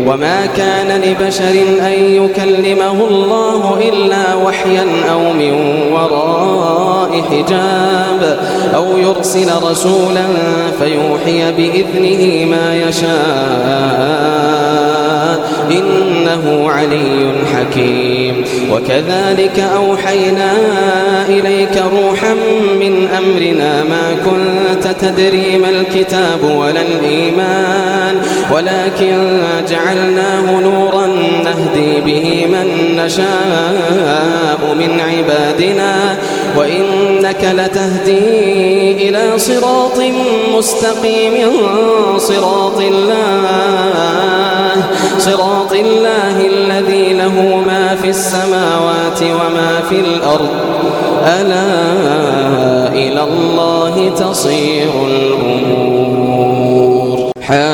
وما كان لبشر أن يكلمه الله إلا وحيا أو من وراء حجاب أو يرسل رسولا فيوحي بإذنه ما يشاء إنه علي حكيم. وكذلك أوحينا إليك روحا من أمرنا ما كنت تدري ما الكتاب ولا الإيمان ولكن جعلناه نورا نهدي به من نشاء من عبادنا وإنك لتهدي إلى صراط مستقيم صراط الله الذي له ما في السماوات وما في الأرض ألا إلى الله تصير الأمور.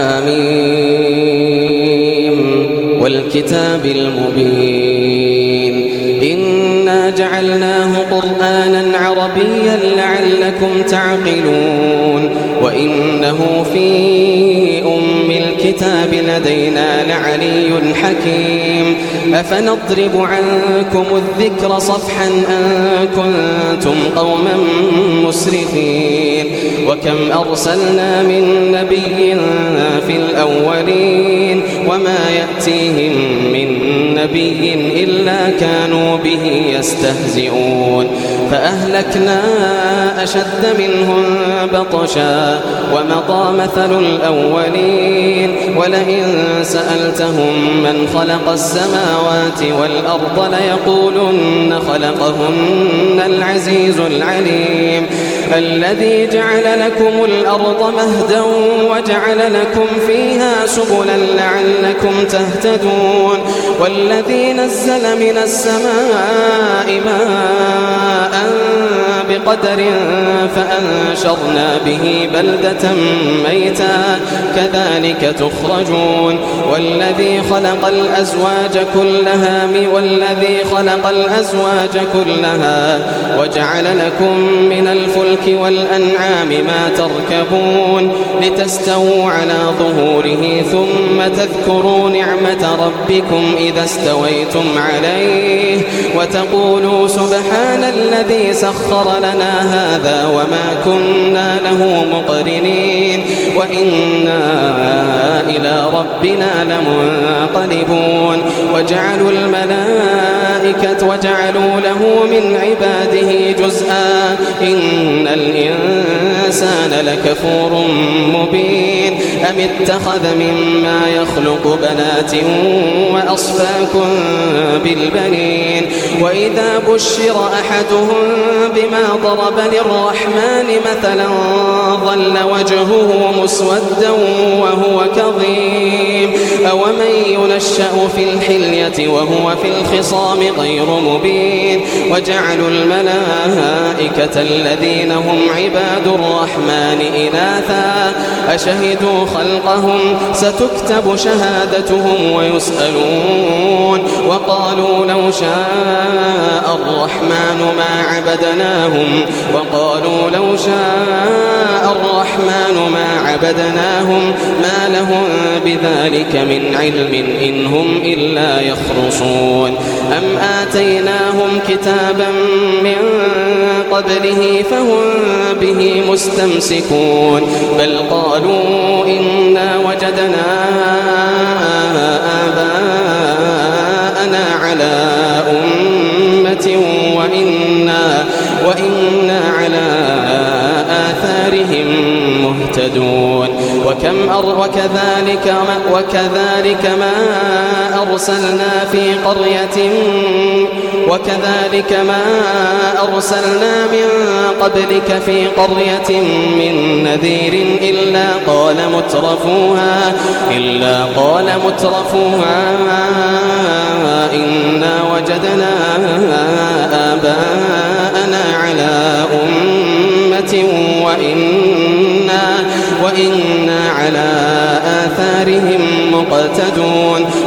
حميم والكتاب المبين إنا جعلناه قرآنا عربيا لعلكم تعقلون وإنه في الكتاب لدينا لعلي حكيم. أفنضرب عنكم الذكر صفحا أن كنتم قوما مسرفين وكم أرسلنا من نبي في الأولين وما يأتيهم من نبي إلا كانوا به يستهزئون فأهلكنا أشد منهم بطشا ومضى مثل الأولين ولئن سألتهم من خلق السماوات والأرض ليقولن خلقهن العزيز العليم الذي جعل لكم الأرض مهدا وجعل لكم فيها سبلا لعلكم تهتدون والذي نزل من السماء ماء بقدر فأنشرنا به بلدة ميتا كذلك تخرجون والذي خلق الأزواج كلها وجعل لكم من الفلك والأنعام ما تركبون لتستووا على ظهوره ثم تذكروا نعمة ربكم إذا استويتم عليه وتقولوا سبحان الذي سخر لنا هذا وما كنا له مقرنين وإنا إلى ربنا لمنقلبون وجعلوا له من عباده جزءا إن الإنسان لكفور مبين أم اتخذ مما يخلق بنات وأصفاكم بالبنين وإذا بشر أحدهم بما ضرب للرحمن مثلا ظل وجهه مسودا وهو كظيم أومن ينشأ في الحلية وهو في الخصام غير مبين وجعلوا الملائكة الذين هم عباد الرحمن إناثا أشهدوا خلقهم ستكتب شهادتهم ويسألون وقالوا لو شاء الرحمن ما عبدناهم ما لهم بذلك من علم إن هم إلا يخرصون أم آتيناهم كتابا من قبله فهم به مستمسكون بل قالوا إنا وجدنا آباءنا على أمة وإنا على آثارهم مهتدون وكذلك ما أرسلنا من قبلك في قرية من نذير إلا قال مترفوها إنا وجدنا آباءنا على أمة وإنا على آثارهم مقتدون